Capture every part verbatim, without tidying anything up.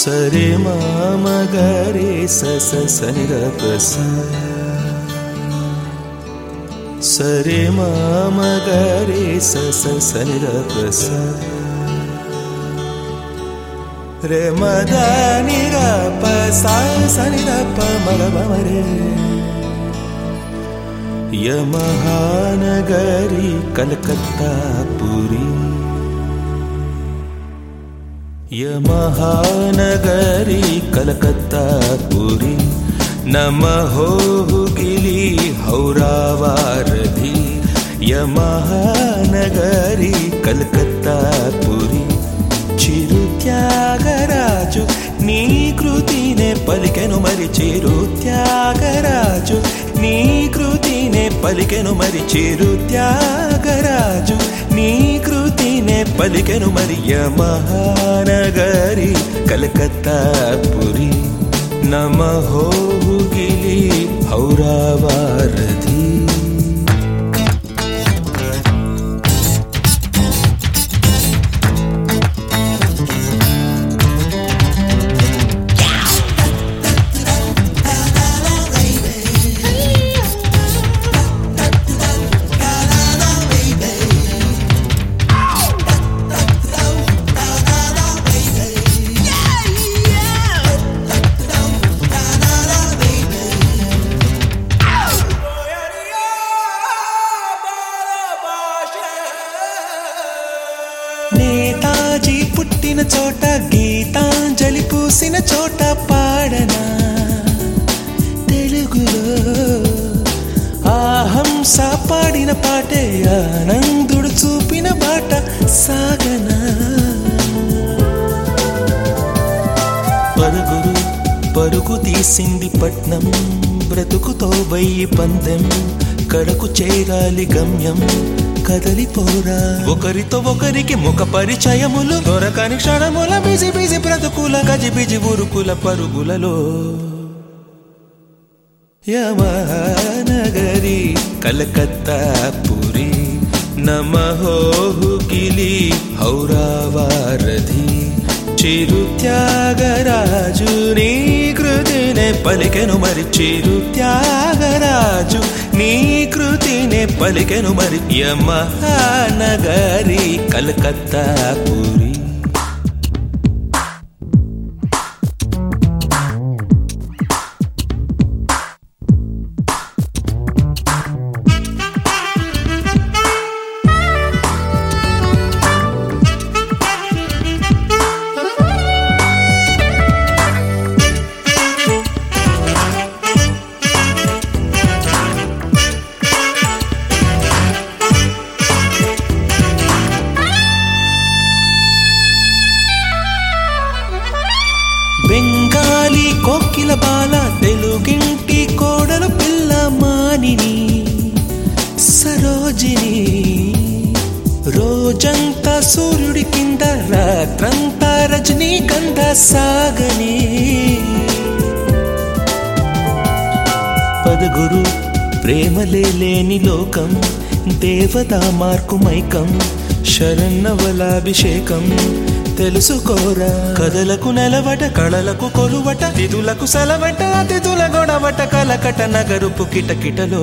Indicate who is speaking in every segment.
Speaker 1: సరే మామ గరే సస సనిద పస సరే మామ గరే సస సనిద పస రే మద నిర పస సనిద ప మగ మరే యమహానగరి కలకత్తా పురి యమహానగరి కలకత్తా పురి నమః గిలి హౌరావారధి యమహానగరి కలకత్తా పురి చిరు త్యాగరాజు నీ కృతినే పలికెను మరి చిరు త్యాగరాజు నీ కృతినే పలికెను మరి చిరు త్యాగరాజు నీ కృతినే పలికెను మరి యమహానగరి కలకత్తా పురి నమః గిలి హౌరావారధి నేతాజీ పుట్టిన చోట గీతాంజలి పూసిన చోట పాడనా తెలుగులో ఆహంస పాడిన పాటే ఆనందుడు చూపిన బాట సాగనా పరుగురు పరుగు తీసింది పట్నం బ్రతుకుతో వెయ్యి పందెం కడకు చేరాలి గమ్యం కదలిపోరా ఒకరితో ఒకరికి ముఖ పరిచయములు దొరకని క్షణముల బిజి బిజి బ్రతుకుల గజి బిజి ఉరుకుల పరుగులలో యమహానగరి కలకత్తా పురి నమః గిలి హౌరావారధి చిరు త్యాగరాజు నీ కృతినే పలికెను మరి చిరు త్యాగరాజు నీ కృతినే పలికెను మరి యమహానగరి కలకత్తా పురి బెంగాలీ కోకిల బాల తెలుగింటి కోడలు పిల్ల మానిని సరోజిని రోజంతా సూర్యుడి కింద రాత్రంతా రజనీగంధ సాగని పదగురు ప్రేమలే లేని లోకం దేవతా మార్కు మైకం శరన్నవలాభిషేకం తెలుసుకోరా కథలకు నెలవట కళలకు కొలువట తిథులకు సెలవట అతిథుల గొడవట కలకట నగరుపు కిటకిటలో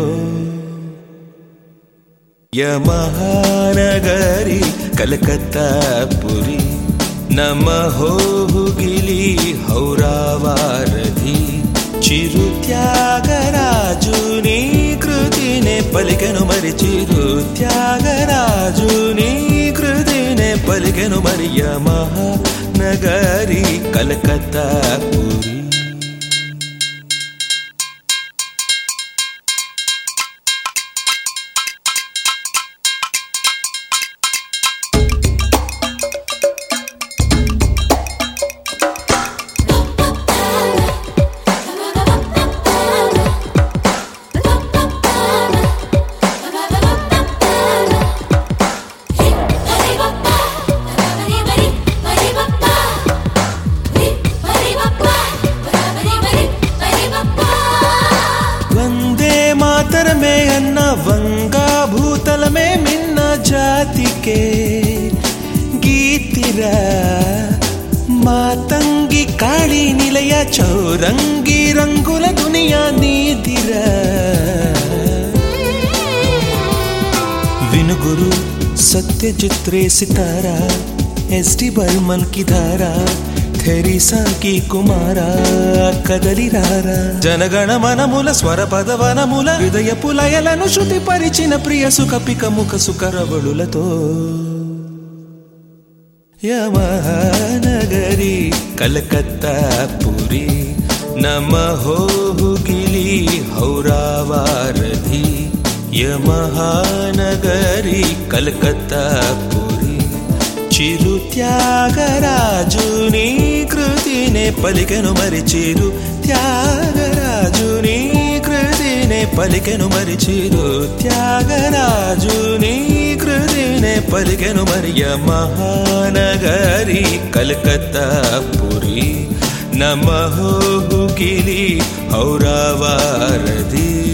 Speaker 1: యమహానగరి కలకత్తా పురి నమః గిలి హౌరావారధి చిరు త్యాగరాజు నీ కృతినే పలికెను మరి చిరు త్యాగరాజు నీ కృతినే పలికెను మరి యమహానగరి కలకత్తా పురి మాతరమే అన్న వంగా భూతలమే మిన్న జాతికే గీతిరా మాతంగి కా చౌరంగి రంగుల దునియా నీదిరా వినుగురు సత్యజిత్ రే సితారా ఎస్టి బర్మన్ కి ధారా థెరిసా కి కుమారా కదలిరారా జనగణ మనముల స్వర పదవనముల హృదయ పులయలను శృతి పరిచిన ప్రియ సుఖ పిక ముఖ సుకరవళులతో యమహానగరి కలకత్తా పురి నమహోహుగిలి హౌరావారధి యమహానగరి కలకత్తా పురి చిరు త్యాగరాజుని కృతినే పలికెను మరి చిరు త్యాగరాజుని కృతినే పలికెను మరి చిరు త్యాగరాజుని కృతినే పలికెను మరి మహానగరి కలకత్తా పురి నమహోహుగిలి హౌరావారధి